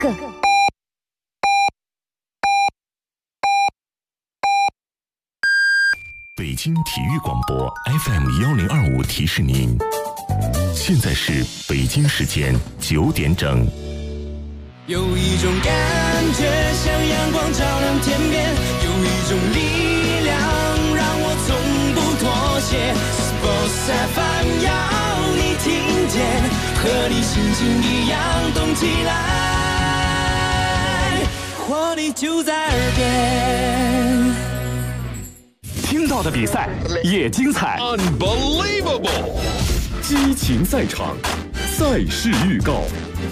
个。 北京体育广播 FM1025提示您，现在是北京时间9点整。 有一种感觉像阳光照亮天边，有一种力量让我从不妥协。Sports FM 要你听见，和你心情一样动起来，活力就在耳边。 听到的比赛也精彩 ，Unbelievable！ 激情赛场，赛事预告。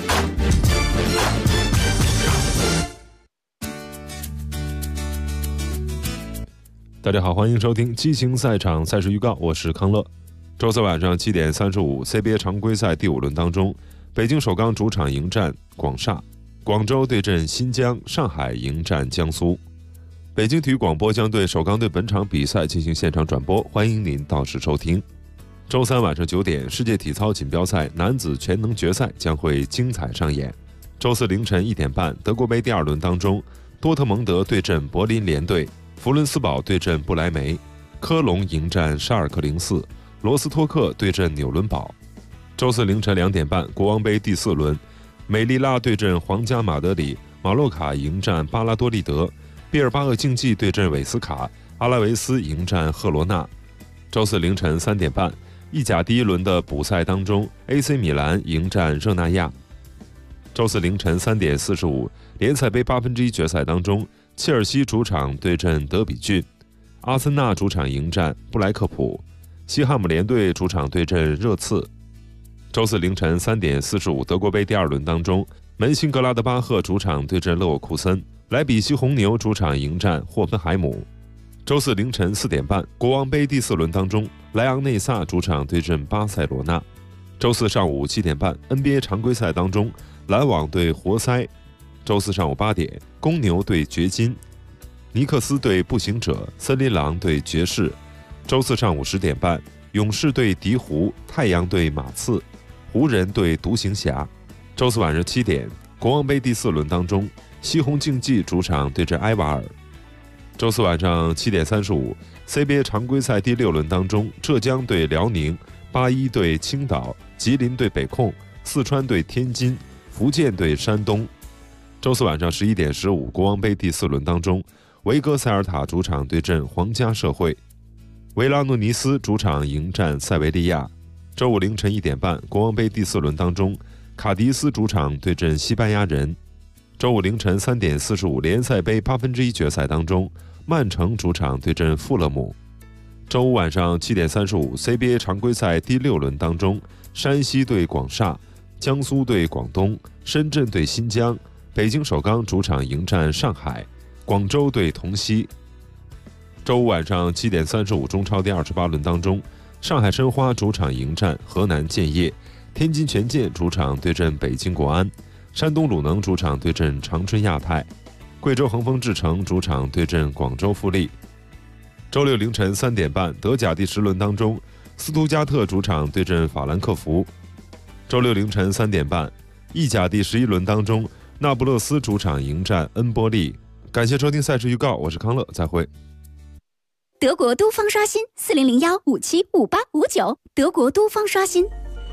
大家好，欢迎收听激情赛场赛事预告，我是康乐。周四晚上7点35 CBA 常规赛第5轮当中，北京首钢主场迎战广厦，广州对阵新疆，上海迎战江苏。北京体育广播将对首钢队本场比赛进行现场转播，欢迎您到时收听。周三晚上9点，世界体操锦标赛男子全能决赛将会精彩上演。周四凌晨1点半，德国杯第2轮当中，多特蒙德对阵柏林联队，弗伦斯堡对阵不来梅，科隆迎战沙尔克04，罗斯托克对阵纽伦堡。周四凌晨2点半，国王杯第4轮，美利拉对阵皇家马德里，马洛卡迎战巴拉多利德，毕尔巴鄂竞技对阵韦斯卡，阿拉维斯迎战赫罗纳。周四凌晨3点半，意甲第1轮的补赛当中 ，AC 米兰迎战热那亚。周四凌晨3点45，联赛杯1/8决赛当中，切尔西主场对阵德比郡，阿森纳主场迎战布莱克普，西汉姆联队主场对阵热刺。周四凌晨3点45，德国杯第2轮当中，门兴格拉德巴赫主场对阵勒沃库森，莱比锡红牛主场迎战霍芬海姆。周四凌晨4点半，国王杯第4轮当中，莱昂内萨主场对阵巴塞罗那。周四上午7点半， NBA 常规赛当中，篮网对活塞。周四上午8点，公牛对掘金，尼克斯对步行者，森林狼对爵士。周四上午10点半，勇士对鹈鹕，太阳对马刺，湖人对独行侠。周四晚上7点，国王杯第4轮当中，西红竞技主场对阵埃瓦尔。周四晚上7点35 CBA 常规赛第6轮当中，浙江对辽宁，81对青岛，吉林对北控，四川对天津，福建对山东。周四晚上11点15，国王杯第4轮当中，维戈塞尔塔主场对阵皇家社会，维拉诺尼斯主场迎战塞维利亚。周五凌晨1点半，国王杯第4轮当中，卡迪斯主场对阵西班牙人。周五凌晨3点45，联赛杯1/8决赛当中，曼城主场对阵富勒姆。周五晚上7点35 CBA 常规赛第6轮当中，山西对广厦，江苏对广东，深圳对新疆，北京首钢主场迎战上海，广州对同曦。周五晚上7点35中超第28轮当中，上海申花主场迎战河南建业，天津权健主场对阵北京国安，山东鲁能主场对阵长春亚泰，贵州恒丰智诚主场对阵广州富力。周六凌晨3点半，德甲第10轮当中，斯图加特主场对阵法兰克福。周六凌晨3点半，意甲第11轮当中，那不勒斯主场迎战恩波利。感谢收听赛事预告，我是康乐，再会。 德国都方刷新4001575859，德国都方刷新。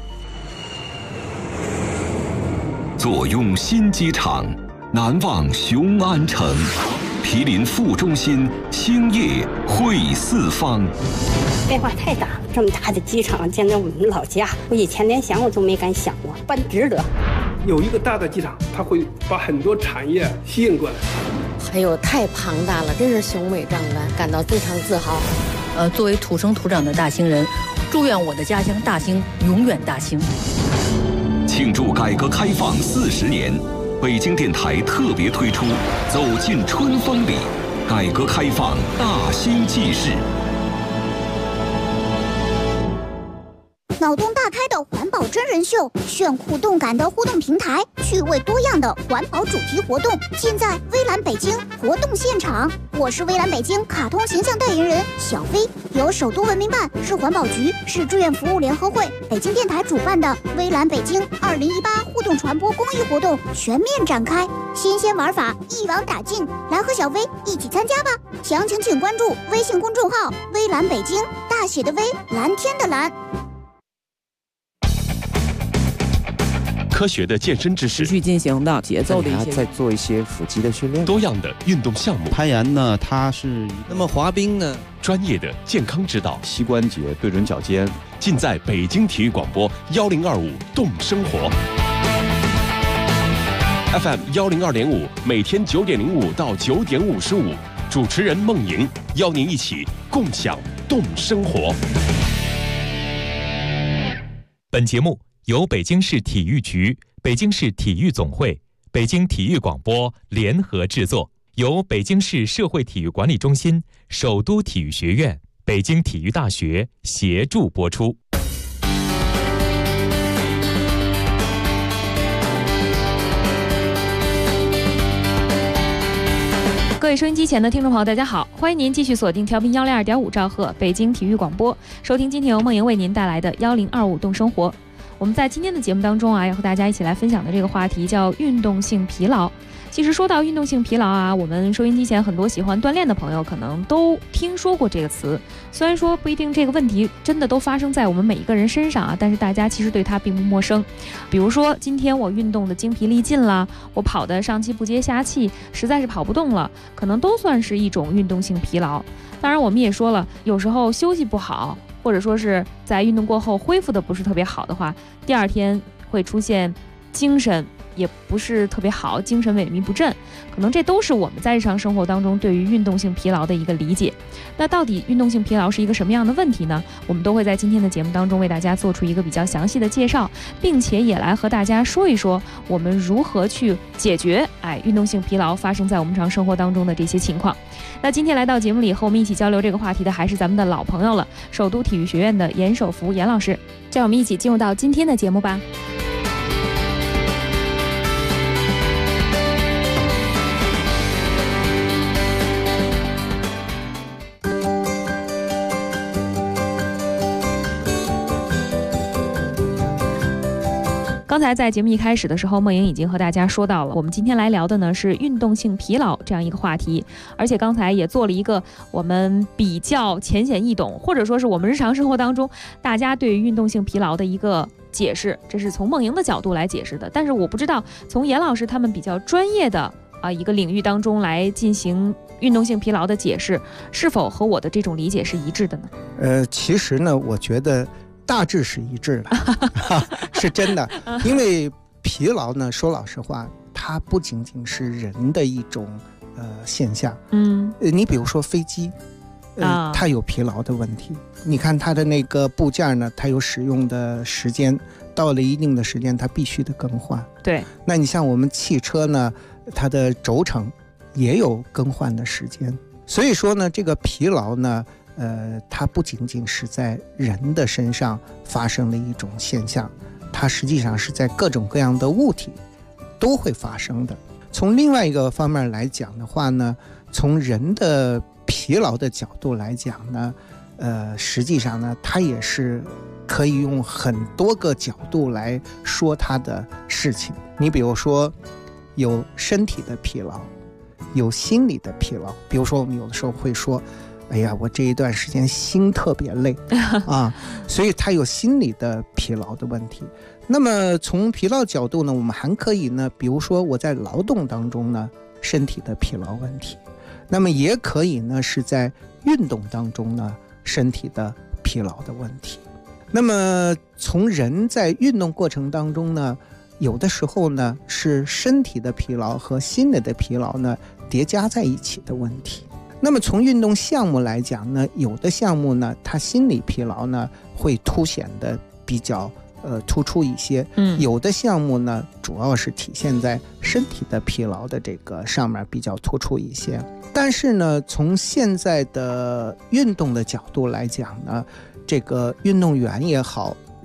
坐拥新机场，难忘雄安城，毗邻副中心，兴业汇四方。 变化太大了，这么大的机场，简直我们老家，我以前连想我都没敢想过，办值得。 有一个大的机场，它会把很多产业吸引过来。 哎呦，太庞大了，真是雄伟壮观，感到非常自豪。 作为土生土长的大兴人，祝愿我的家乡大兴永远大兴。 庆祝改革开放40年，北京电台特别推出《走进春风里》，改革开放大兴纪事。 脑洞大开的环保真人秀，炫酷动感的互动平台，趣味多样的环保主题活动，尽在微蓝北京活动现场。我是微蓝北京卡通形象代言人小飞，由首都文明办、市环保局、市志愿服务联合会、北京电台主办的微蓝北京2018互动传播公益活动全面展开，新鲜玩法一网打尽，来和小飞一起参加吧！详情请关注微信公众号“微蓝北京”，大写的微，蓝天的蓝。 科学的健身知识， 持续进行的节奏的一些， 再做一些腹肌的训练， 多样的运动项目。 攀岩呢，它是那么滑冰呢， 专业的健康指导， 膝关节对准脚尖， 尽在北京体育广播1025动生活 FM 102.5，每天9点05到9点55，主持人孟莹邀您一起共享动生活。 本节目由北京市体育局、北京市体育总会、北京体育广播联合制作，由北京市社会体育管理中心、首都体育学院、北京体育大学协助播出。 各位收音机前的听众朋友，大家好，欢迎您继续锁定调频102.5兆赫北京体育广播，收听今天由梦莹为您带来的1025动生活。我们在今天的节目当中要和大家一起来分享的这个话题叫运动性疲劳。其实说到运动性疲劳我们收音机前很多喜欢锻炼的朋友可能都听说过这个词。虽然说不一定这个问题真的都发生在我们每一个人身上但是大家其实对它并不陌生。比如说今天我运动的精疲力尽了，我跑的上气不接下气，实在是跑不动了，可能都算是一种运动性疲劳。当然我们也说了，有时候休息不好，或者说是在运动过后恢复的不是特别好的话，第二天会出现精神也不是特别好，精神萎靡不振，可能这都是我们在日常生活当中对于运动性疲劳的一个理解。那到底运动性疲劳是一个什么样的问题呢？我们都会在今天的节目当中为大家做出一个比较详细的介绍，并且也来和大家说一说我们如何去解决运动性疲劳发生在我们日常生活当中的这些情况。那今天来到节目里和我们一起交流这个话题的还是咱们的老朋友了，首都体育学院的严守福严老师。让我们一起进入到今天的节目吧。刚才在节目一开始的时候，梦莹已经和大家说到了，我们今天来聊的呢是运动性疲劳这样一个话题，而且刚才也做了一个我们比较浅显易懂，或者说是我们日常生活当中大家对于运动性疲劳的一个解释，这是从梦莹的角度来解释的。但是我不知道从严老师他们比较专业的一个领域当中来进行运动性疲劳的解释，是否和我的这种理解是一致的呢？ 其实呢，我觉得大致是一致的是真的。因为疲劳呢，说老实话，它不仅仅是人的一种现象。你比如说飞机，它有疲劳的问题。你看它的那个部件呢，它有使用的时间，到了一定的时间它必须得更换。 对。 那你像我们汽车呢，它的轴承也有更换的时间。所以说呢，这个疲劳呢它不仅仅是在人的身上发生的一种现象，它实际上是在各种各样的物体都会发生的。从另外一个方面来讲的话呢，从人的疲劳的角度来讲呢，实际上呢，它也是可以用很多个角度来说它的事情。你比如说，有身体的疲劳，有心理的疲劳。比如说，我们有的时候会说，哎呀，我这一段时间心特别累所以他有心理的疲劳的问题。那么从疲劳角度呢，我们还可以呢，比如说我在劳动当中呢，身体的疲劳问题，那么也可以呢是在运动当中呢，身体的疲劳的问题。那么从人在运动过程当中呢，有的时候呢是身体的疲劳和心理的疲劳呢叠加在一起的问题。那么从运动项目来讲呢，有的项目呢，它心理疲劳呢会凸显的比较突出一些，有的项目呢主要是体现在身体的疲劳的这个上面比较突出一些。但是呢，从现在的运动的角度来讲呢，这个运动员也好，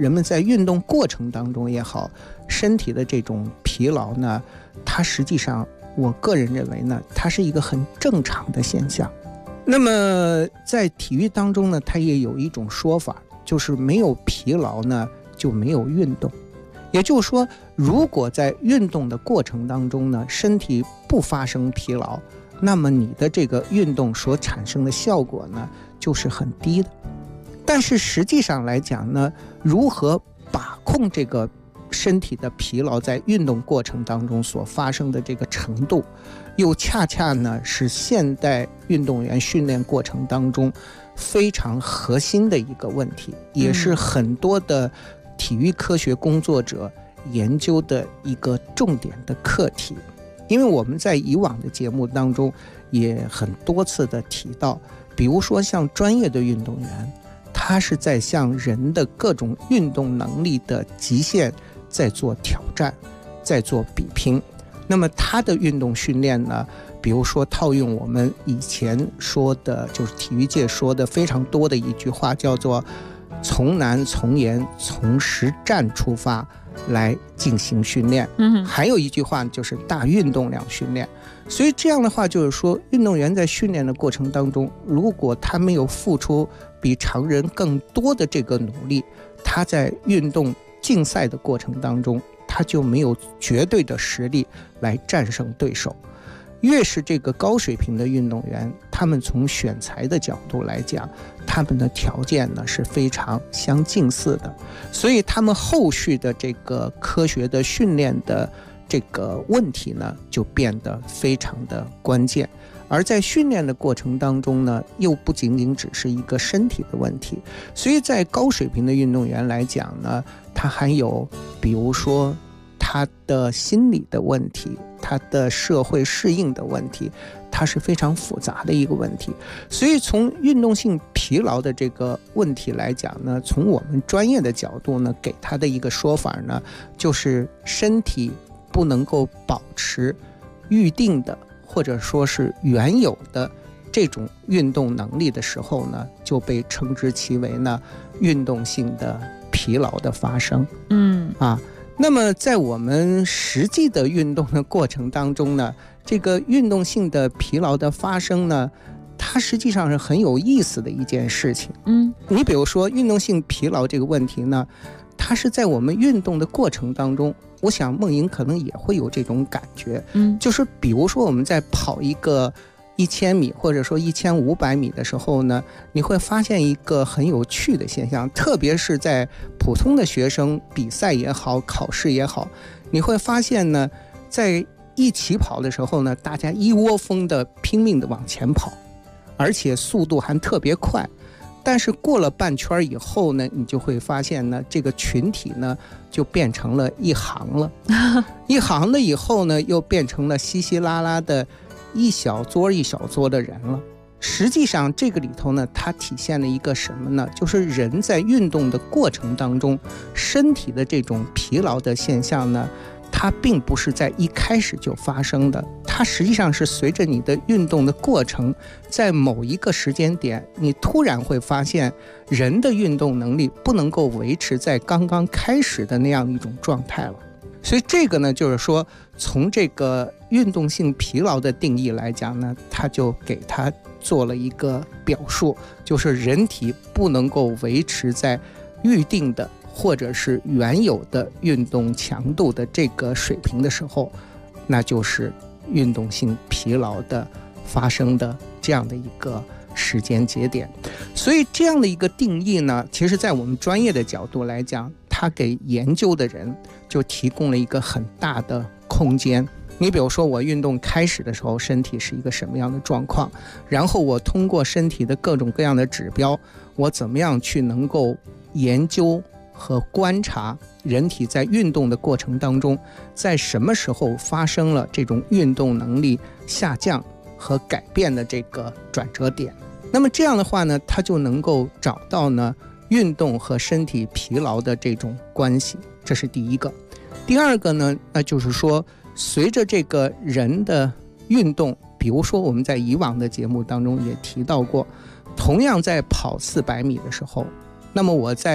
人们在运动过程当中也好，身体的这种疲劳呢，它实际上我个人认为呢，它是一个很正常的现象。那么在体育当中呢，它也有一种说法，就是没有疲劳呢就没有运动。也就是说，如果在运动的过程当中呢，身体不发生疲劳，那么你的这个运动所产生的效果呢就是很低的。但是实际上来讲呢，如何把控这个身体的疲劳在运动过程当中所发生的这个程度，又恰恰呢是现代运动员训练过程当中非常核心的一个问题，也是很多的体育科学工作者研究的一个重点的课题。因为我们在以往的节目当中也很多次的提到，比如说像专业的运动员，他是在向人的各种运动能力的极限在做挑战，在做比拼。那么他的运动训练呢，比如说套用我们以前说的，就是体育界说的非常多的一句话，叫做从难从严从实战出发来进行训练。还有一句话就是大运动量训练。所以这样的话就是说，运动员在训练的过程当中，如果他没有付出比常人更多的这个努力，他在运动竞赛的过程当中，他就没有绝对的实力来战胜对手。越是这个高水平的运动员，他们从选材的角度来讲，他们的条件呢是非常相近似的，所以他们后续的这个科学的训练的这个问题呢就变得非常的关键。而在训练的过程当中呢，又不仅仅只是一个身体的问题，所以在高水平的运动员来讲呢，他还有比如说他的心理的问题，他的社会适应的问题，它是非常复杂的一个问题。所以从运动性疲劳的这个问题来讲呢，从我们专业的角度呢，给他的一个说法呢，就是身体不能够保持预定的或者说是原有的这种运动能力的时候呢，就被称之其为呢运动性的疲劳的发生。那么在我们实际的运动的过程当中呢，这个运动性的疲劳的发生呢，它实际上是很有意思的一件事情。你比如说运动性疲劳这个问题呢，它是在我们运动的过程当中，我想梦莹可能也会有这种感觉，就是比如说我们在跑一个1000米或者说1500米的时候呢，你会发现一个很有趣的现象，特别是在普通的学生比赛也好，考试也好，你会发现呢，在一起跑的时候呢，大家一窝蜂的拼命的往前跑，而且速度还特别快。但是过了半圈以后呢，你就会发现呢，这个群体呢就变成了一行了，一行了以后呢，又变成了稀稀拉拉的一小撮一小撮的人了。实际上这个里头呢，它体现了一个什么呢？就是人在运动的过程当中，身体的这种疲劳的现象呢，它并不是在一开始就发生的，它实际上是随着你的运动的过程，在某一个时间点，你突然会发现人的运动能力不能够维持在刚刚开始的那样一种状态了。所以这个呢，就是说从这个运动性疲劳的定义来讲呢，它就给它做了一个表述，就是人体不能够维持在预定的或者是原有的运动强度的这个水平的时候，那就是运动性疲劳的发生的这样的一个时间节点。所以这样的一个定义呢，其实在我们专业的角度来讲，它给研究的人就提供了一个很大的空间。你比如说我运动开始的时候，身体是一个什么样的状况，然后我通过身体的各种各样的指标，我怎么样去能够研究和观察人体在运动的过程当中，在什么时候发生了这种运动能力下降和改变的这个转折点。那么这样的话呢，它就能够找到呢运动和身体疲劳的这种关系，这是第一个。第二个呢，那就是说随着这个人的运动，比如说我们在以往的节目当中也提到过，同样在跑400米的时候，那么我在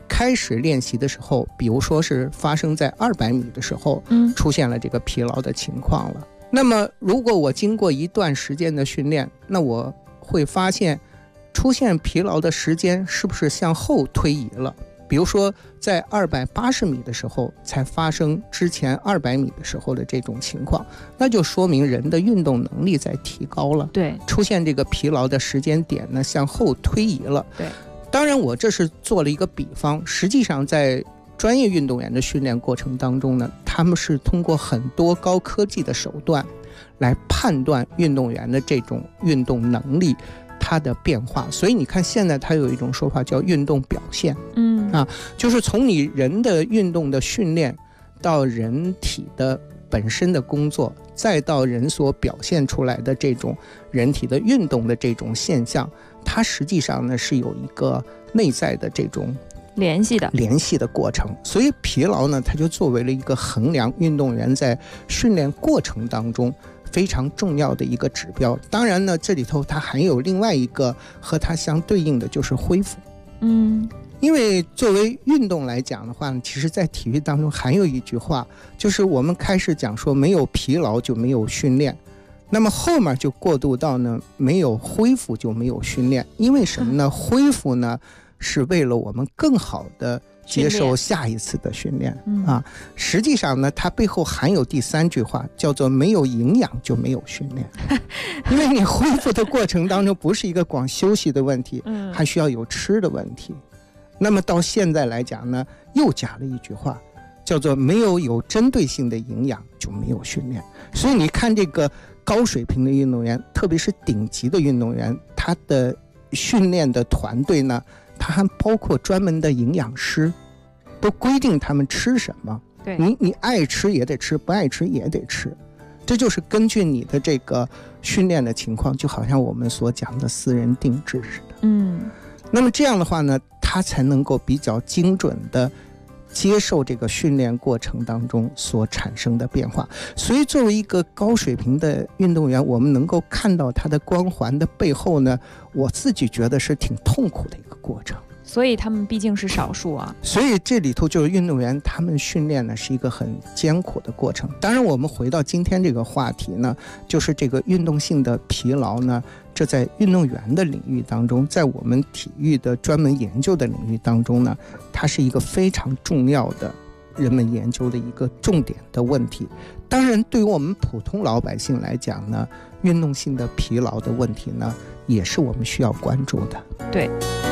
开始练习的时候，比如说是发生在200米的时候，出现了这个疲劳的情况了。那么如果我经过一段时间的训练，那我会发现出现疲劳的时间是不是向后推移了？比如说在280米的时候才发生之前200米的时候的这种情况，那就说明人的运动能力在提高了。 对， 出现这个疲劳的时间点呢向后推移了。 对， 当然我这是做了一个比方，实际上在专业运动员的训练过程当中呢，他们是通过很多高科技的手段来判断运动员的这种运动能力它的变化。所以你看现在它有一种说法叫运动表现，就是从你人的运动的训练到人体的本身的工作，再到人所表现出来的这种人体的运动的这种现象，它实际上呢是有一个内在的这种联系的过程。所以疲劳呢，它就作为了一个衡量运动员在训练过程当中非常重要的一个指标。当然呢，这里头它还有另外一个和它相对应的就是恢复。因为作为运动来讲的话呢，其实在体育当中还有一句话，就是我们开始讲说没有疲劳就没有训练，那么后面就过渡到呢没有恢复就没有训练。因为什么呢？恢复呢是为了我们更好的接受下一次的训练实际上呢它背后含有第3句话，叫做没有营养就没有训练。因为你恢复的过程当中不是一个光休息的问题，还需要有吃的问题。那么到现在来讲呢，又加了一句话，叫做没有针对性的营养就没有训练。所以你看这个高水平的运动员，特别是顶级的运动员，他的训练的团队呢，他还包括专门的营养师，都规定他们吃什么。 对， 你爱吃也得吃，不爱吃也得吃。这就是根据你的这个训练的情况，就好像我们所讲的私人定制似的。那么这样的话呢，他才能够比较精准的接受这个训练过程当中所产生的变化。所以作为一个高水平的运动员，我们能够看到他的光环的背后呢，我自己觉得是挺痛苦的一个过程。 所以他们毕竟是少数啊。 所以这里头就是运动员他们训练呢是一个很艰苦的过程。当然我们回到今天这个话题呢，就是这个运动性的疲劳呢，这在运动员的领域当中，在我们体育的专门研究的领域当中呢，它是一个非常重要的人们研究的一个重点的问题。当然对于我们普通老百姓来讲呢，运动性的疲劳的问题呢，也是我们需要关注的。 对，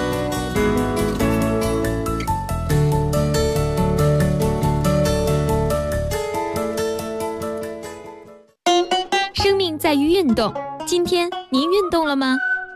生命在于运动，今天您运动了吗？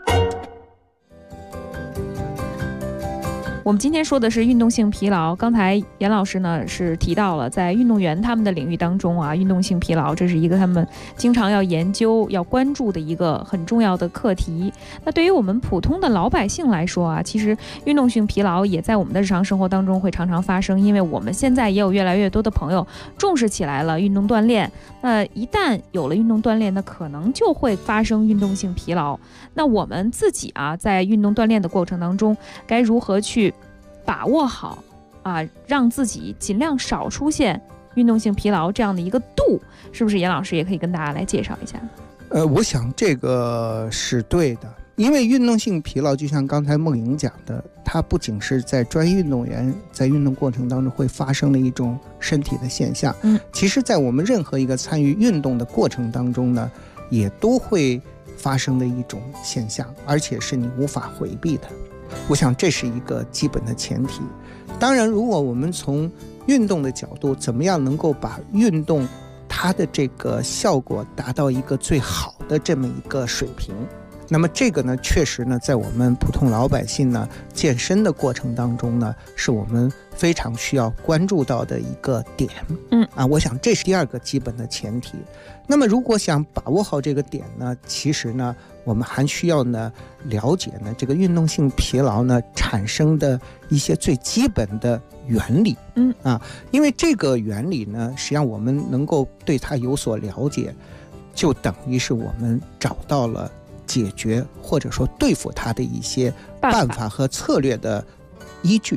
我们今天说的是运动性疲劳。刚才严老师呢是提到了，在运动员他们的领域当中啊，运动性疲劳这是一个他们经常要研究、要关注的一个很重要的课题。那对于我们普通的老百姓来说啊，其实运动性疲劳也在我们的日常生活当中会常常发生，因为我们现在也有越来越多的朋友重视起来了运动锻炼。那一旦有了运动锻炼，那可能就会发生运动性疲劳。那我们自己啊，在运动锻炼的过程当中，该如何去把握好啊，让自己尽量少出现运动性疲劳这样的一个度，是不是严老师也可以跟大家来介绍一下？ 我想这个是对的，因为运动性疲劳就像刚才梦莹讲的，它不仅是在专业运动员在运动过程当中会发生的一种身体的现象，其实在我们任何一个参与运动的过程当中呢，也都会发生的一种现象，而且是你无法回避的。我想这是一个基本的前提。当然如果我们从运动的角度，怎么样能够把运动它的这个效果达到一个最好的这么一个水平，那么这个呢，确实呢，在我们普通老百姓呢健身的过程当中呢，是我们非常需要关注到的一个点。我想这是第二个基本的前提。那么如果想把握好这个点呢，其实呢，我们还需要呢了解呢这个运动性疲劳呢产生的一些最基本的原理。因为这个原理呢，实际上我们能够对它有所了解，就等于是我们找到了解决或者说对付它的一些办法和策略的依据。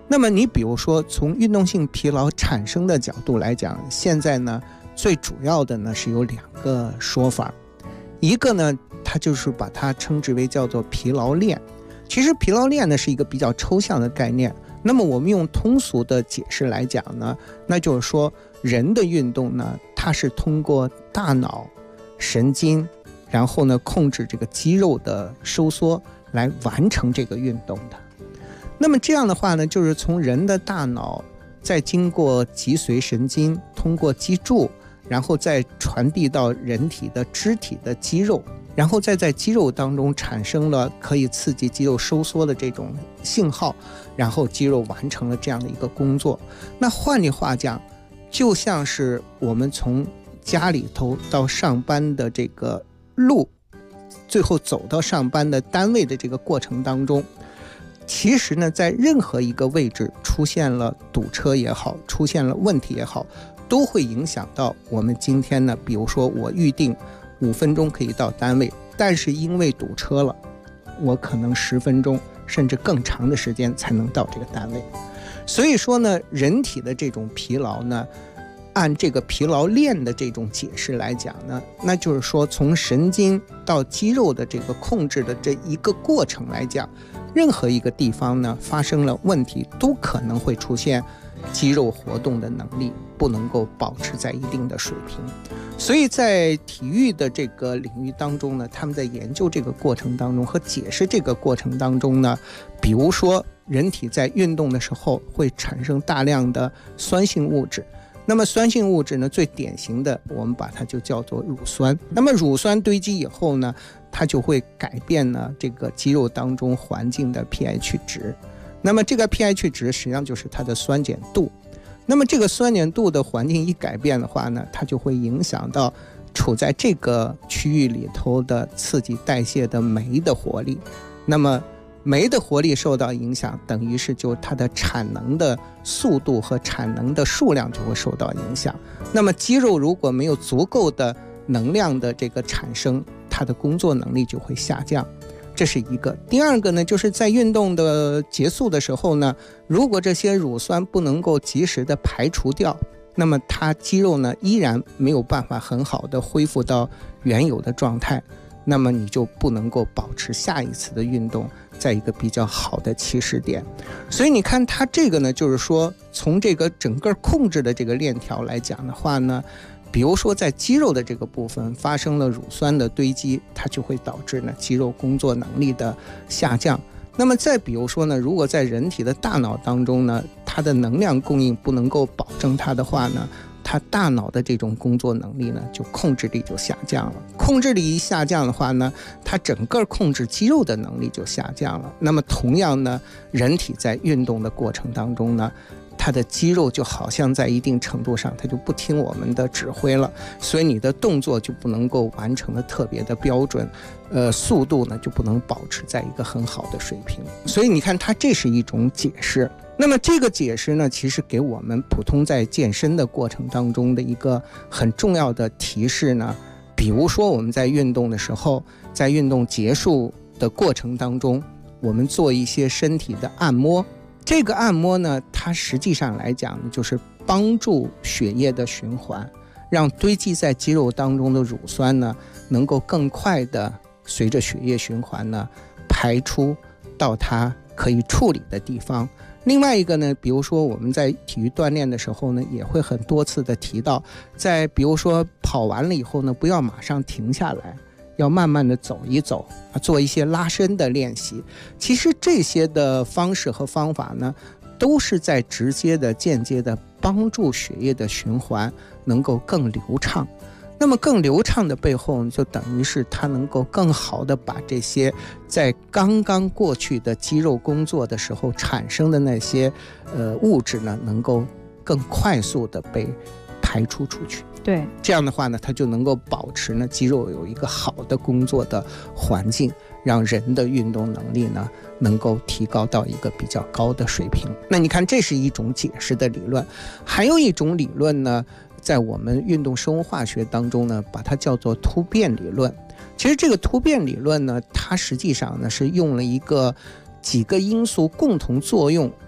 那么你比如说从运动性疲劳产生的角度来讲，现在呢最主要的呢是有2个说法。一个呢它就是把它称之为叫做疲劳练。其实疲劳练呢是一个比较抽象的概念，那么我们用通俗的解释来讲呢，那就是说人的运动呢，它是通过大脑、神经，然后呢控制这个肌肉的收缩来完成这个运动的。那么这样的话呢，就是从人的大脑再经过脊髓神经，通过脊柱，然后再传递到人体的肢体的肌肉，然后再在肌肉当中产生了可以刺激肌肉收缩的这种信号，然后肌肉完成了这样的一个工作。那换句话讲，就像是我们从家里头到上班的这个路，最后走到上班的单位的这个过程当中，其实呢在任何一个位置出现了堵车也好，出现了问题也好，都会影响到我们今天呢，比如说我预定5分钟可以到单位，但是因为堵车了，我可能10分钟甚至更长的时间才能到这个单位。所以说呢，人体的这种疲劳呢，按这个疲劳练的这种解释来讲呢，那就是说从神经到肌肉的这个控制的这一个过程来讲，任何一个地方呢发生了问题，都可能会出现肌肉活动的能力不能够保持在一定的水平。所以在体育的这个领域当中呢，他们在研究这个过程当中和解释这个过程当中呢，比如说人体在运动的时候会产生大量的酸性物质，那么酸性物质呢，最典型的我们把它就叫做乳酸。那么乳酸堆积以后呢，它就会改变呢这个肌肉当中环境的 pH 值。那么这个 pH 值实际上就是它的酸碱度。那么这个酸碱度的环境一改变的话呢，它就会影响到处在这个区域里头的刺激代谢的酶的活力。那么酶的活力受到影响，等于是就它的产能的速度和产能的数量就会受到影响。那么肌肉如果没有足够的能量的这个产生，它的工作能力就会下降，这是一个。第二个呢，就是在运动的结束的时候呢，如果这些乳酸不能够及时的排除掉，那么它肌肉呢依然没有办法很好的恢复到原有的状态，那么你就不能够保持下一次的运动在一个比较好的起始点。所以你看它这个呢，就是说从这个整个控制的这个链条来讲的话呢，比如说在肌肉的这个部分发生了乳酸的堆积，它就会导致呢肌肉工作能力的下降。那么再比如说呢，如果在人体的大脑当中呢，它的能量供应不能够保证它的话呢，它大脑的这种工作能力呢，就控制力就下降了。控制力一下降的话呢，它整个控制肌肉的能力就下降了。那么同样呢，人体在运动的过程当中呢，它的肌肉就好像在一定程度上它就不听我们的指挥了，所以你的动作就不能够完成的特别的标准，速度呢就不能保持在一个很好的水平。所以你看它这是一种解释。那么这个解释呢，其实给我们普通在健身的过程当中的一个很重要的提示呢，比如说我们在运动的时候，在运动结束的过程当中，我们做一些身体的按摩。这个按摩呢，它实际上来讲就是帮助血液的循环，让堆积在肌肉当中的乳酸呢，能够更快的随着血液循环呢排出到它可以处理的地方。另外一个呢，比如说我们在体育锻炼的时候呢，也会很多次的提到，在比如说跑完了以后呢，不要马上停下来，要慢慢的走一走，做一些拉伸的练习。其实这些的方式和方法呢，都是在直接的间接的帮助血液的循环能够更流畅。那么更流畅的背后，就等于是它能够更好的把这些在刚刚过去的肌肉工作的时候产生的那些物质呢，能够更快速的被排出出去。 对， 这样的话呢，它就能够保持呢肌肉有一个好的工作的环境，让人的运动能力呢能够提高到一个比较高的水平。那你看，这是一种解释的理论。还有一种理论呢，在我们运动生物化学当中呢，把它叫做突变理论。其实这个突变理论呢，它实际上呢是用了几个因素共同作用，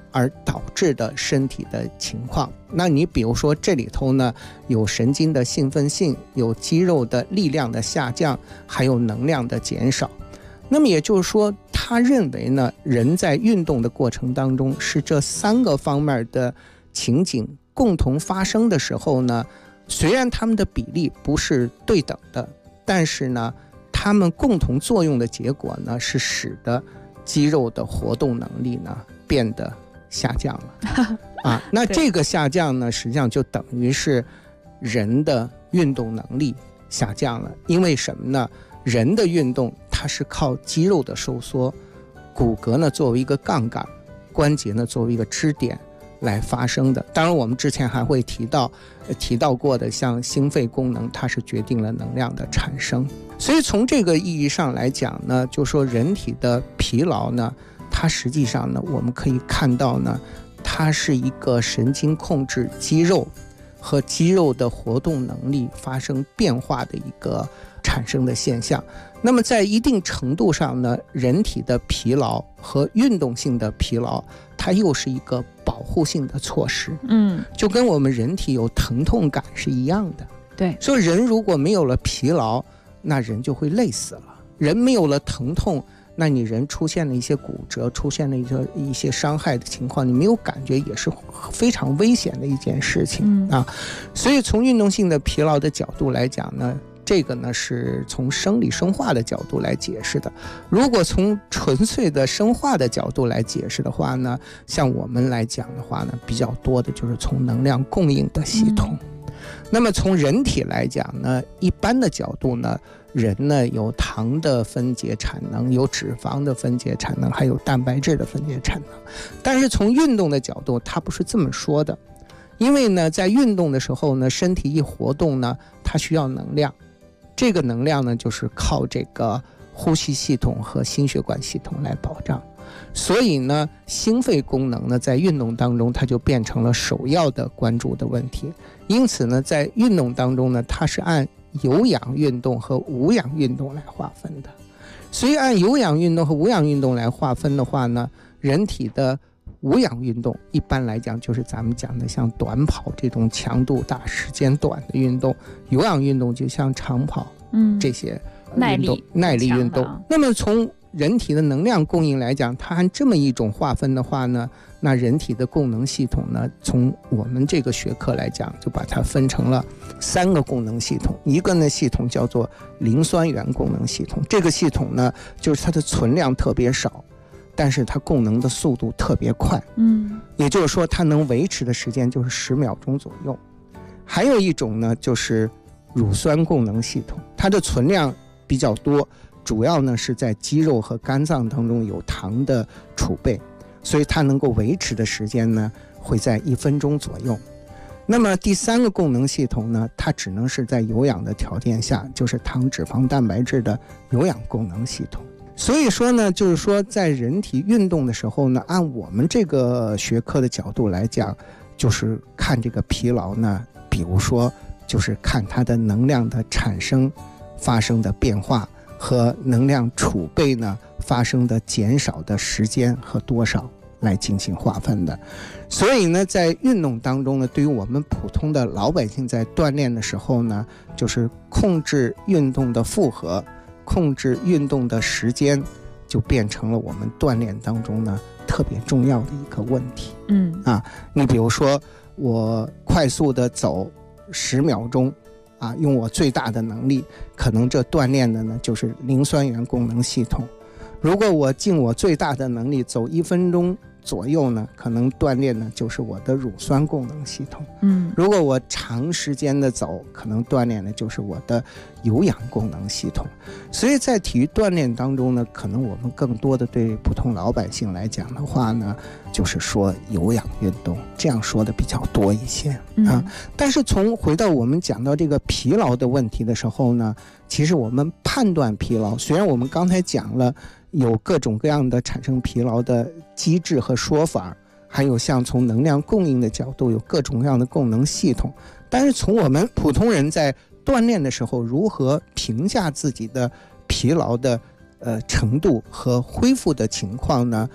而导致的身体的情况。那你比如说这里头呢有神经的兴奋性，有肌肉的力量的下降，还有能量的减少。那么也就是说，他认为呢，人在运动的过程当中，是这3个方面的情景共同发生的时候呢，虽然他们的比例不是对等的，但是呢，他们共同作用的结果呢，是使得肌肉的活动能力呢变得下降了那这个下降呢，实际上就等于是人的运动能力下降了。因为什么呢？人的运动它是靠肌肉的收缩，骨骼呢作为一个杠杆，关节呢作为一个支点来发生的。当然我们之前还会提到过的，像心肺功能，它是决定了能量的产生。所以从这个意义上来讲呢，就说人体的疲劳呢，它实际上呢，我们可以看到呢，它是一个神经控制肌肉和肌肉的活动能力发生变化的一个产生的现象。那么在一定程度上呢，人体的疲劳和运动性的疲劳，它又是一个保护性的措施，就跟我们人体有疼痛感是一样的。 对， 所以人如果没有了疲劳，那人就会累死了。人没有了疼痛，那你人出现了一些骨折，出现了一些伤害的情况，你没有感觉也是非常危险的一件事情所以从运动性的疲劳的角度来讲呢，这个呢是从生理生化的角度来解释的。如果从纯粹的生化的角度来解释的话呢，像我们来讲的话呢，比较多的就是从能量供应的系统。那么从人体来讲呢，一般的角度呢，人呢有糖的分解产能，有脂肪的分解产能，还有蛋白质的分解产能。但是从运动的角度，它不是这么说的。因为呢，在运动的时候呢，身体一活动呢，它需要能量。这个能量呢，就是靠这个呼吸系统和心血管系统来保障。所以呢，心肺功能呢，在运动当中它就变成了首要的关注的问题。因此呢，在运动当中呢，它是按有氧运动和无氧运动来划分的。所以按有氧运动和无氧运动来划分的话呢，人体的无氧运动一般来讲就是咱们讲的像短跑这种强度大时间短的运动，有氧运动就像长跑这些耐力运动。那么从人体的能量供应来讲，它按这么一种划分的话呢，那人体的供能系统呢，从我们这个学科来讲，就把它分成了3个功能系统。一个呢系统叫做磷酸原功能系统，这个系统呢就是它的存量特别少，但是它供能的速度特别快，也就是说它能维持的时间就是10秒钟左右。还有一种呢就是乳酸供能系统，它的存量比较多，主要呢是在肌肉和肝脏当中有糖的储备，所以它能够维持的时间呢会在1分钟左右。那么第3个供能系统呢，它只能是在有氧的条件下，就是糖、脂肪、蛋白质的有氧供能系统。所以说呢，就是说在人体运动的时候呢，按我们这个学科的角度来讲，就是看这个疲劳呢，比如说就是看它的能量的产生发生的变化和能量储备呢发生的减少的时间和多少来进行划分的。所以呢，在运动当中呢，对于我们普通的老百姓在锻炼的时候呢，就是控制运动的负荷，控制运动的时间，就变成了我们锻炼当中呢特别重要的一个问题。你比如说我快速的走10秒钟用我最大的能力，可能这锻炼的呢就是磷酸原功能系统。如果我尽我最大的能力走1分钟左右呢，可能锻炼呢就是我的乳酸功能系统。如果我长时间的走，可能锻炼的就是我的有氧功能系统。所以在体育锻炼当中呢，可能我们更多的对普通老百姓来讲的话呢，就是说有氧运动，这样说的比较多一些但是回到我们讲到这个疲劳的问题的时候呢，其实我们判断疲劳，虽然我们刚才讲了有各种各样的产生疲劳的机制和说法，还有像从能量供应的角度有各种各样的供能系统，但是从我们普通人在锻炼的时候如何评价自己的疲劳的程度和恢复的情况呢，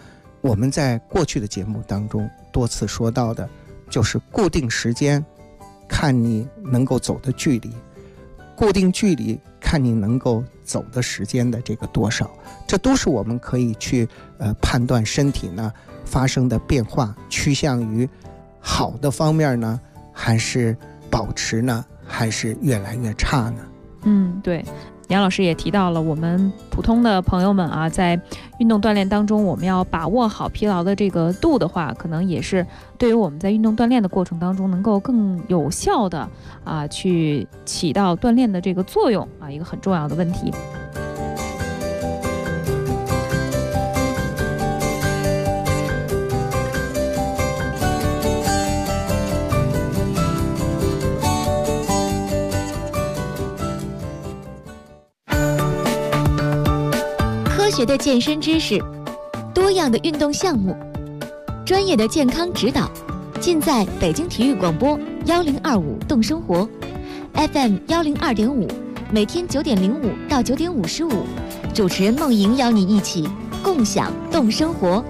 我们在过去的节目当中多次说到的，就是固定时间看你能够走的距离，固定距离看你能够走的时间的这个多少，这都是我们可以去判断身体呢发生的变化趋向于好的方面呢，还是保持呢，还是越来越差呢？ 对，杨老师也提到了，我们普通的朋友们啊，在运动锻炼当中，我们要把握好疲劳的这个度的话，可能也是对于我们在运动锻炼的过程当中，能够更有效的去起到锻炼的这个作用一个很重要的问题。 科学的健身知识，多样的运动项目，专业的健康指导，尽在北京体育广播1025动生活 FM 102.5，每天9点05到9点55，主持人梦莹邀你一起共享动生活。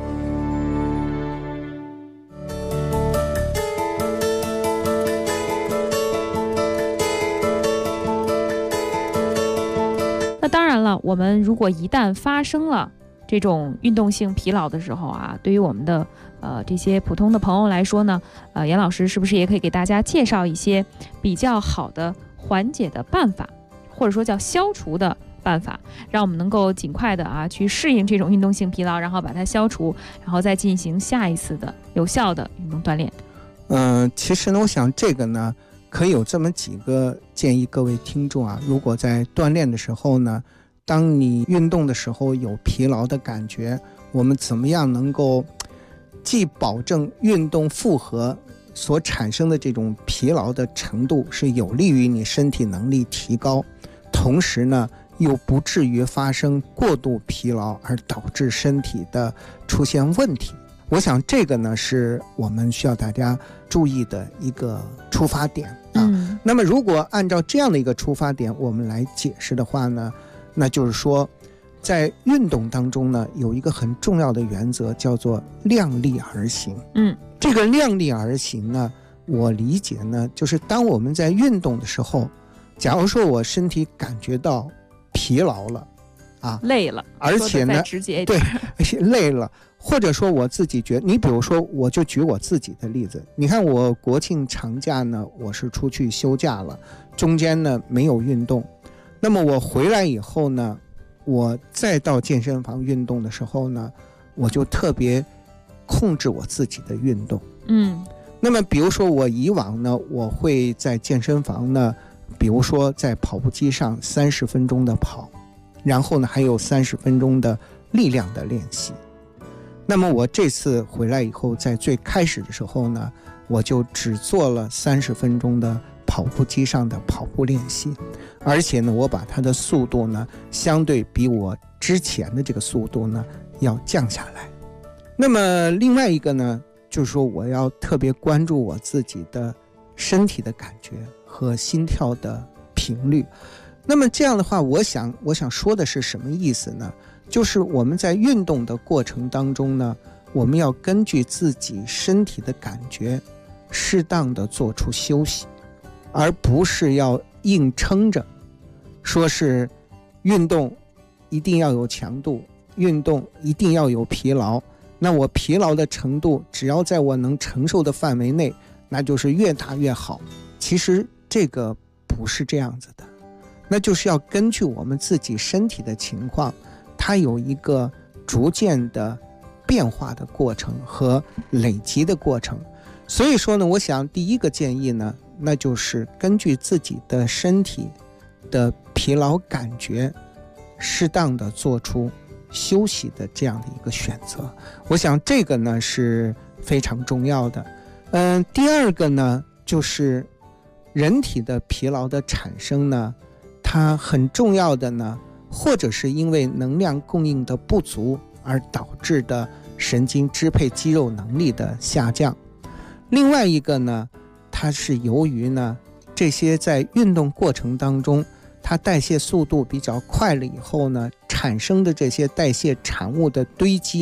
那当然了，我们如果一旦发生了这种运动性疲劳的时候对于我们的这些普通的朋友来说呢，杨老师是不是也可以给大家介绍一些比较好的缓解的办法，或者说叫消除的办法，让我们能够尽快的去适应这种运动性疲劳，然后把它消除，然后再进行下一次的有效的运动锻炼？ 其实呢，我想这个呢，可以有这么几个建议各位听众如果在锻炼的时候呢，当你运动的时候有疲劳的感觉，我们怎么样能够既保证运动负荷所产生的这种疲劳的程度是有利于你身体能力提高，同时呢又不至于发生过度疲劳而导致身体的出现问题。我想这个呢是我们需要大家注意的一个出发点那么如果按照这样的一个出发点我们来解释的话呢，那就是说在运动当中呢有一个很重要的原则，叫做量力而行。这个量力而行呢，我理解呢就是当我们在运动的时候，假如说我身体感觉到疲劳了累了， 而且呢直接一点对累了，或者说我自己觉得，你比如说我就举我自己的例子，你看我国庆长假呢我是出去休假了，中间呢没有运动，那么我回来以后呢，我再到健身房运动的时候呢，我就特别控制我自己的运动。那么比如说我以往呢，我会在健身房呢，比如说在跑步机上30分钟的跑，然后呢还有30分钟的力量的练习。那么我这次回来以后，在最开始的时候呢，我就只做了30分钟的跑步机上的跑步练习，而且呢我把它的速度呢相对比我之前的这个速度呢要降下来。那么另外一个呢，就是说我要特别关注我自己的身体的感觉和心跳的频率。那么这样的话，我想说的是什么意思呢？就是我们在运动的过程当中呢，我们要根据自己身体的感觉适当的做出休息，而不是要硬撑着说是运动一定要有强度，运动一定要有疲劳，那我疲劳的程度只要在我能承受的范围内，那就是越大越好。其实这个不是这样子的，那就是要根据我们自己身体的情况，它有一个逐渐的变化的过程和累积的过程。所以说呢，我想第一个建议呢，那就是根据自己的身体的疲劳感觉，适当的做出休息的这样的一个选择。我想这个呢是非常重要的。第二个呢，就是人体的疲劳的产生呢，它很重要的呢，或者是因为能量供应的不足而导致的神经支配肌肉能力的下降。另外一个呢，它是由于呢这些在运动过程当中，它代谢速度比较快了以后呢，产生的这些代谢产物的堆积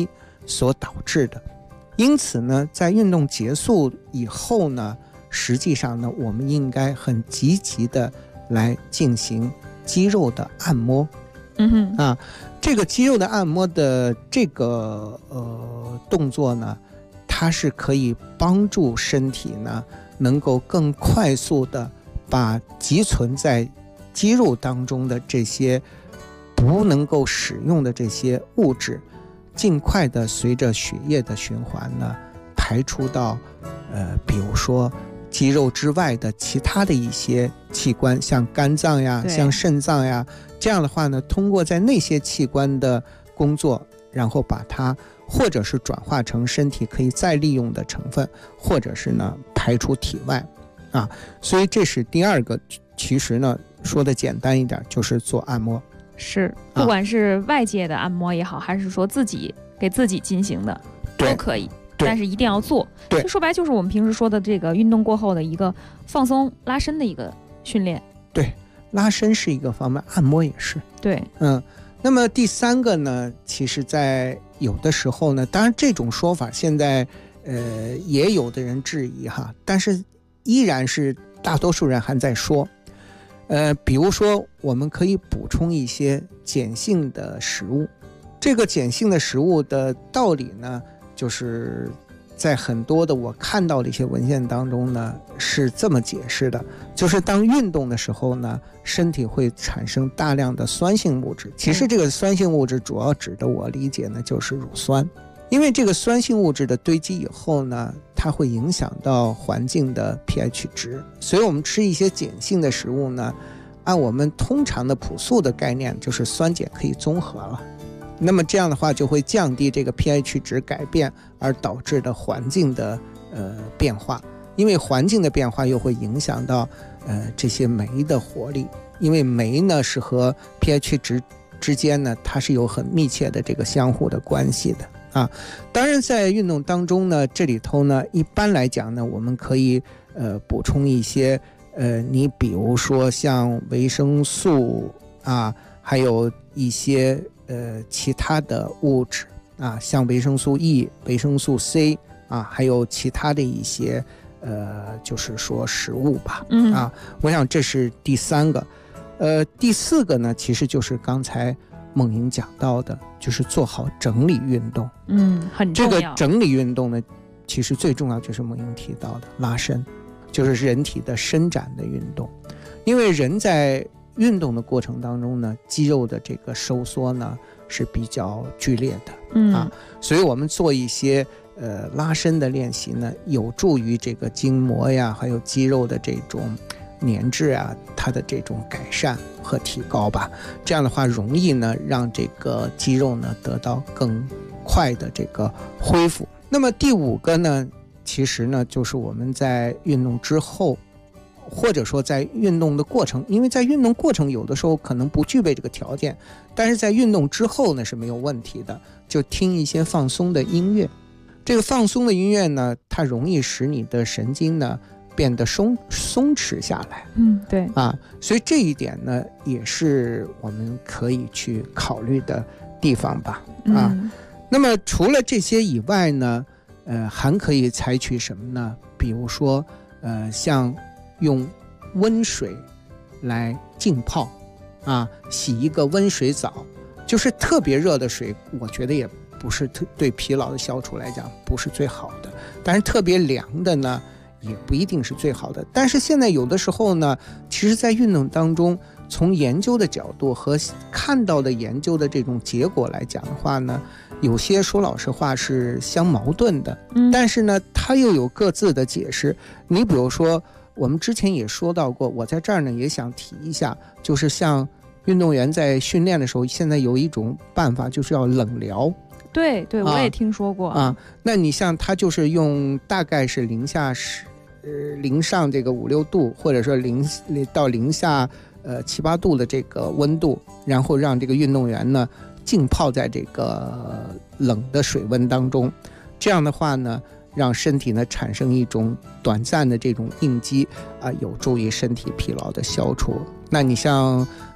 所导致的。因此呢，在运动结束以后呢，实际上呢，我们应该很积极的来进行肌肉的按摩。这个肌肉的按摩的这个动作呢，它是可以帮助身体呢能够更快速的把积存在肌肉当中的这些不能够使用的这些物质，尽快的随着血液的循环呢排出到比如说肌肉之外的其他的一些器官，像肝脏呀，像肾脏呀，这样的话呢，通过在那些器官的工作，然后把它或者是转化成身体可以再利用的成分，或者是呢排出体外啊。所以这是第二个，其实呢说的简单一点，就是做按摩。 是，不管是外界的按摩也好，还是说自己给自己进行的都可以，但是一定要做。就说白就是我们平时说的这个运动过后的一个放松拉伸的一个训练。 对，拉伸是一个方面，按摩也是。 对， 那么第三个呢，其实在有的时候呢，当然这种说法现在也有的人质疑哈，但是依然是大多数人还在说。比如说我们可以补充一些碱性的食物。这个碱性的食物的道理呢，就是在很多的我看到的一些文献当中呢是这么解释的，就是当运动的时候呢，身体会产生大量的酸性物质。其实这个酸性物质主要指的我理解呢就是乳酸。因为这个酸性物质的堆积以后呢，它会影响到环境的 pH 值，所以我们吃一些碱性的食物呢，按我们通常的朴素的概念，就是酸碱可以中和了。那么这样的话就会降低这个 pH 值改变而导致的环境的变化，因为环境的变化又会影响到这些酶的活力，因为酶呢是和 pH 值之间呢它是有很密切的这个相互的关系的。当然在运动当中呢，这里头呢一般来讲呢，我们可以补充一些你比如说像维生素啊，还有一些其他的物质啊，像维生素 E、维生素 C 啊，还有其他的一些就是说食物吧。我想这是第三个。第四个呢，其实就是刚才梦莹讲到的，就是做好整理运动。 很重要。 这个整理运动呢，其实最重要就是梦莹提到的拉伸，就是人体的伸展的运动。因为人在运动的过程当中呢，肌肉的这个收缩呢是比较剧烈的。所以我们做一些拉伸的练习呢，有助于这个筋膜呀，还有肌肉的这种粘滞啊，它的这种改善和提高吧。这样的话容易呢让这个肌肉呢得到更快的这个恢复。那么第五个呢，其实呢就是我们在运动之后，或者说在运动的过程，因为在运动过程有的时候可能不具备这个条件，但是在运动之后呢是没有问题的，就听一些放松的音乐。这个放松的音乐呢，它容易使你的神经呢变得松弛下来。 对所以这一点呢也是我们可以去考虑的地方吧。那么除了这些以外呢，还可以采取什么呢？比如说像用温水来浸泡洗一个温水澡，就是特别热的水，我觉得也不是对疲劳的消除来讲不是最好的，但是特别凉的呢也不一定是最好的。但是现在有的时候呢，其实在运动当中，从研究的角度和看到的研究的这种结果来讲的话呢，有些说老实话是相矛盾的。但是呢它又有各自的解释。你比如说我们之前也说到过，我在这儿呢也想提一下，就是像运动员在训练的时候，现在有一种办法就是要冷疗。 对，我也听说过那你像他就是用大概是零上这个5、6度，或者说到零下7、8度的这个温度，然后让这个运动员呢浸泡在这个冷的水温当中。这样的话呢，让身体呢产生一种短暂的这种应激有助于身体疲劳的消除。那你像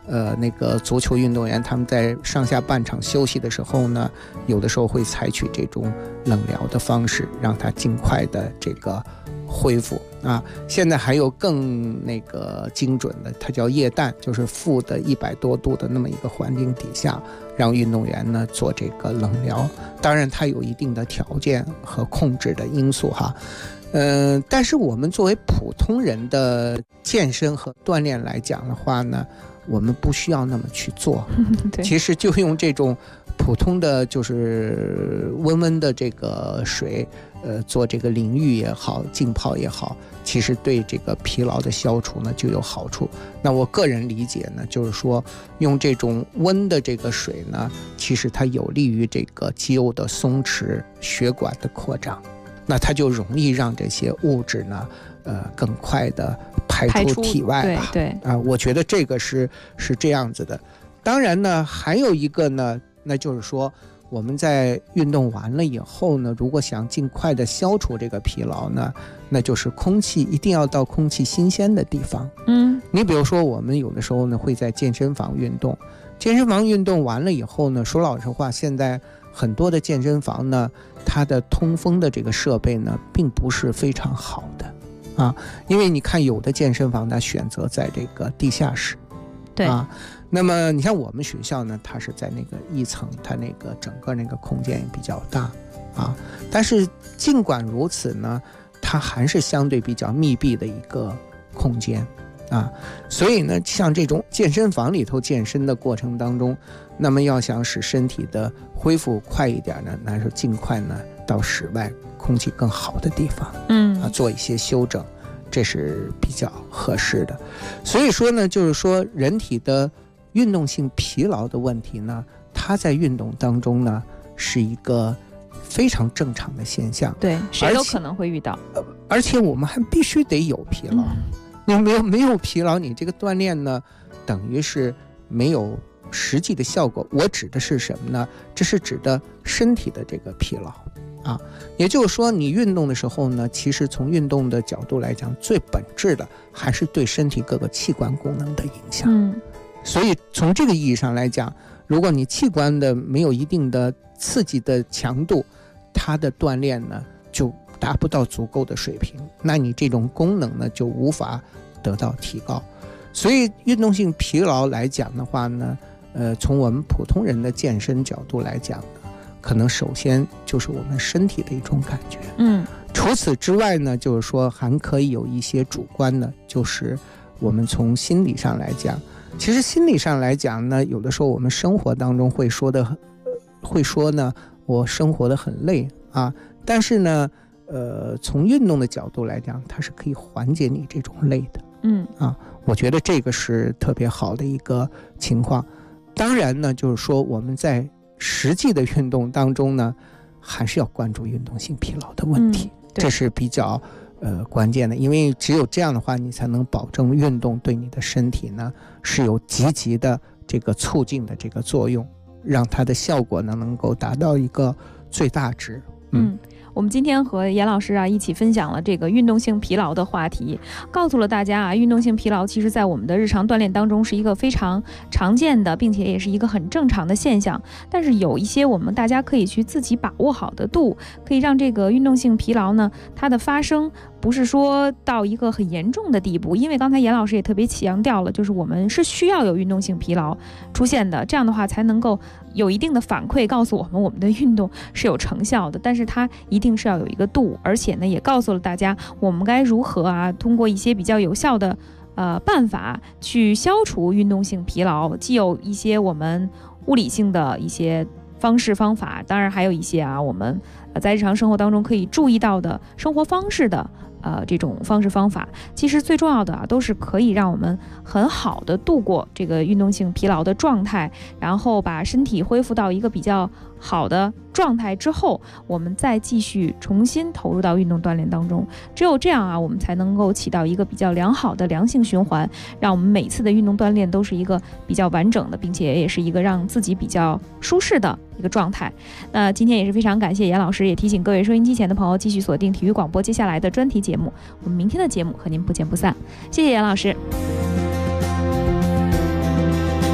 那个足球运动员他们在上下半场休息的时候呢，有的时候会采取这种冷疗的方式，让它尽快的这个恢复啊。现在还有更那个精准的，它叫液氮，就是负的100多度的那么一个环境底下，让运动员呢做这个冷疗。当然它有一定的条件和控制的因素哈。但是我们作为普通人的健身和锻炼来讲的话呢，我们不需要那么去做其实就用这种普通的就是温温的这个水做这个淋浴也好，浸泡也好，其实对这个疲劳的消除呢就有好处。那我个人理解呢，就是说用这种温的这个水呢，其实它有利于这个肌肉的松弛，血管的扩张，那它就容易让这些物质呢更快的排出体外吧。 对啊，我觉得这个是这样子的。当然呢，还有一个呢，那就是说我们在运动完了以后呢，如果想尽快的消除这个疲劳呢，那就是空气一定要到空气新鲜的地方。你比如说我们有的时候呢会在健身房运动，健身房运动完了以后呢，说老实话，现在很多的健身房呢，它的通风的这个设备呢并不是非常好的啊，因为你看有的健身房它选择在这个地下室， 对啊，那么你像我们学校呢，它是在那个1层，它那个整个那个空间也比较大啊，但是尽管如此呢，它还是相对比较密闭的一个空间啊，所以呢，像这种健身房里头健身的过程当中，那么要想使身体的恢复快一点呢，那是尽快呢到室外空气更好的地方，做一些修整，这是比较合适的。所以说呢，就是说人体的运动性疲劳的问题呢，它在运动当中呢是一个非常正常的现象， 对，谁都可能会遇到， 而且我们还必须得有疲劳。你没有疲劳，你这个锻炼呢，等于是没有实际的效果。我指的是什么呢？这是指的身体的这个疲劳啊。也就是说，你运动的时候呢，其实从运动的角度来讲，最本质的还是对身体各个器官功能的影响。所以从这个意义上来讲，如果你器官的没有一定的刺激的强度，它的锻炼呢就达不到足够的水平，那你这种功能呢就无法得到提高。所以运动性疲劳来讲的话呢，从我们普通人的健身角度来讲呢，可能首先就是我们身体的一种感觉。除此之外呢，就是说还可以有一些主观的，就是我们从心理上来讲，其实心理上来讲呢，有的时候我们生活当中会说呢，我生活的很累啊，但是呢从运动的角度来讲，它是可以缓解你这种累的。我觉得这个是特别好的一个情况。当然呢，就是说我们在实际的运动当中呢，还是要关注运动性疲劳的问题，这是比较关键的，因为只有这样的话，你才能保证运动对你的身体呢是有积极的这个促进的这个作用，让它的效果呢能够达到一个最大值。 我们今天和严老师啊一起分享了这个运动性疲劳的话题，告诉了大家啊，运动性疲劳其实在我们的日常锻炼当中是一个非常常见的，并且也是一个很正常的现象。但是有一些我们大家可以去自己把握好的度，可以让这个运动性疲劳呢，它的发生不是说到一个很严重的地步。因为刚才严老师也特别强调了，就是我们是需要有运动性疲劳出现的，这样的话才能够有一定的反馈告诉我们我们的运动是有成效的，但是它一定是要有一个度，而且呢也告诉了大家我们该如何啊通过一些比较有效的办法去消除运动性疲劳，既有一些我们物理性的一些方式方法，当然还有一些啊我们在日常生活当中可以注意到的生活方式的这种方式方法。其实最重要的啊，都是可以让我们很好的度过这个运动性疲劳的状态，然后把身体恢复到一个比较好的状态之后，我们再继续重新投入到运动锻炼当中。只有这样啊，我们才能够起到一个比较良好的良性循环，让我们每次的运动锻炼都是一个比较完整的，并且也是一个让自己比较舒适的一个状态。那今天也是非常感谢严老师，也提醒各位收音机前的朋友继续锁定体育广播接下来的专题节目，我们明天的节目和您不见不散。谢谢严老师。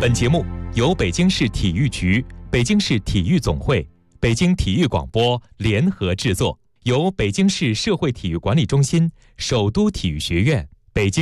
本节目由北京市体育局、北京市体育总会、北京体育广播联合制作，由北京市社会体育管理中心、首都体育学院、北京